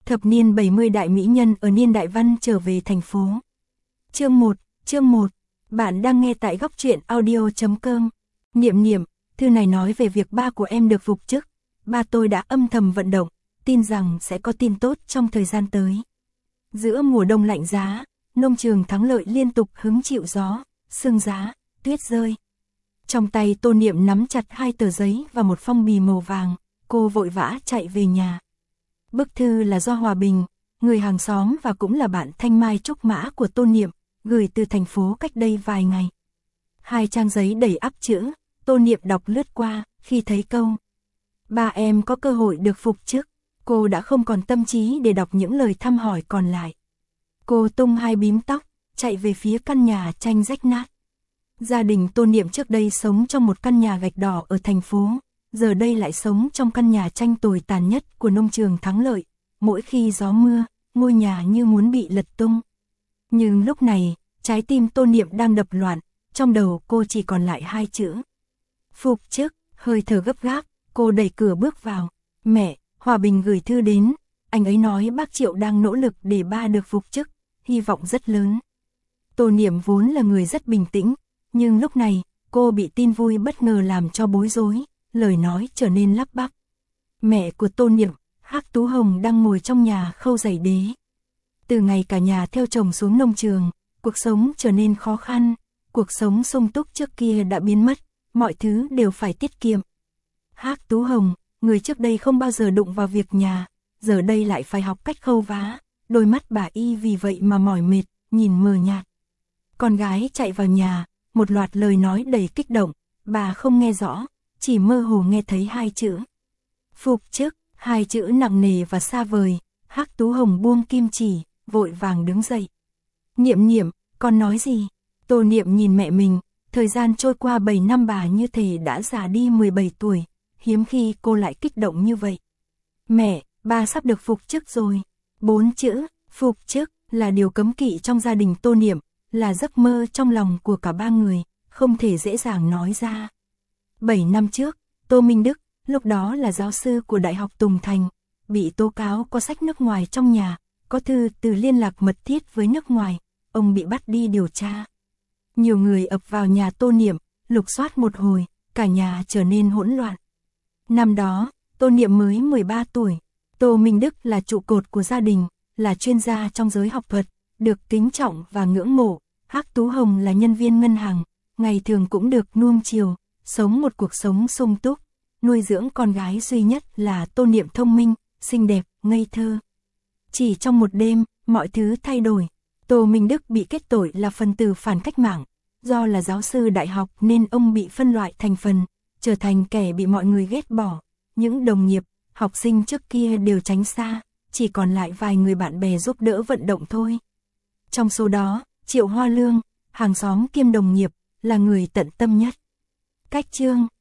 Thập niên 70 đại mỹ nhân ở niên đại văn trở về thành phố. Chương 1, bạn đang nghe tại góc truyện audio.com. Niệm, thư này nói về việc ba của em được phục chức. Ba tôi đã âm thầm vận động, tin rằng sẽ có tin tốt trong thời gian tới. Giữa mùa đông lạnh giá, nông trường Thắng Lợi liên tục hứng chịu gió, sương giá, tuyết rơi. Trong tay Tô Niệm nắm chặt 2 tờ giấy và một phong bì màu vàng, cô vội vã chạy về nhà. Bức thư là do Hòa Bình, người hàng xóm và cũng là bạn thanh mai trúc mã của Tô Niệm, gửi từ thành phố cách đây vài ngày. 2 trang giấy đầy ắp chữ, Tô Niệm đọc lướt qua, khi thấy câu ba em có cơ hội được phục chức, cô đã không còn tâm trí để đọc những lời thăm hỏi còn lại. Cô tung 2 bím tóc, chạy về phía căn nhà tranh rách nát. Gia đình Tô Niệm trước đây sống trong một căn nhà gạch đỏ ở thành phố, giờ đây lại sống trong căn nhà tranh tồi tàn nhất của nông trường Thắng Lợi. Mỗi khi gió mưa, ngôi nhà như muốn bị lật tung. Nhưng lúc này, trái tim Tô Niệm đang đập loạn, trong đầu cô chỉ còn lại 2 chữ. Phục chức, hơi thở gấp gáp, cô đẩy cửa bước vào. Mẹ, Hòa Bình gửi thư đến, anh ấy nói bác Triệu đang nỗ lực để ba được phục chức, hy vọng rất lớn. Tô Niệm vốn là người rất bình tĩnh, nhưng lúc này, cô bị tin vui bất ngờ làm cho bối rối, lời nói trở nên lắp bắp. Mẹ của Tô Niệm, Hắc Tú Hồng đang ngồi trong nhà khâu giày đế. Từ ngày cả nhà theo chồng xuống nông trường, cuộc sống trở nên khó khăn, cuộc sống sung túc trước kia đã biến mất, mọi thứ đều phải tiết kiệm. Hắc Tú Hồng, người trước đây không bao giờ đụng vào việc nhà, giờ đây lại phải học cách khâu vá, đôi mắt bà y vì vậy mà mỏi mệt, nhìn mờ nhạt. Con gái chạy vào nhà, một loạt lời nói đầy kích động, bà không nghe rõ, chỉ mơ hồ nghe thấy 2 chữ. Phục chức, 2 chữ nặng nề và xa vời. Hắc Tú Hồng buông kim chỉ, vội vàng đứng dậy. Niệm, con nói gì? Tô Niệm nhìn mẹ mình, thời gian trôi qua 7 năm bà như thể đã già đi 17 tuổi, hiếm khi cô lại kích động như vậy. Mẹ, ba sắp được phục chức rồi. 4 chữ, phục chức, là điều cấm kỵ trong gia đình Tô Niệm, là giấc mơ trong lòng của cả ba người, không thể dễ dàng nói ra. 7 năm trước, Tô Minh Đức, lúc đó là giáo sư của Đại học Tùng Thành, bị tố cáo có sách nước ngoài trong nhà, có thư từ liên lạc mật thiết với nước ngoài, ông bị bắt đi điều tra. Nhiều người ập vào nhà Tô Niệm, lục soát một hồi, cả nhà trở nên hỗn loạn. Năm đó, Tô Niệm mới 13 tuổi, Tô Minh Đức là trụ cột của gia đình, là chuyên gia trong giới học thuật, được kính trọng và ngưỡng mộ. Hắc Tú Hồng là nhân viên ngân hàng, ngày thường cũng được nuông chiều, sống một cuộc sống sung túc, nuôi dưỡng con gái duy nhất là Tô Niệm thông minh, xinh đẹp, ngây thơ. Chỉ trong một đêm, mọi thứ thay đổi. Tô Minh Đức bị kết tội là phần tử phản cách mạng, do là giáo sư đại học nên ông bị phân loại thành phần, trở thành kẻ bị mọi người ghét bỏ. Những đồng nghiệp, học sinh trước kia đều tránh xa, chỉ còn lại vài người bạn bè giúp đỡ vận động thôi. Trong số đó, Triệu Hoa Lương, hàng xóm kiêm đồng nghiệp, là người tận tâm nhất. Cách chương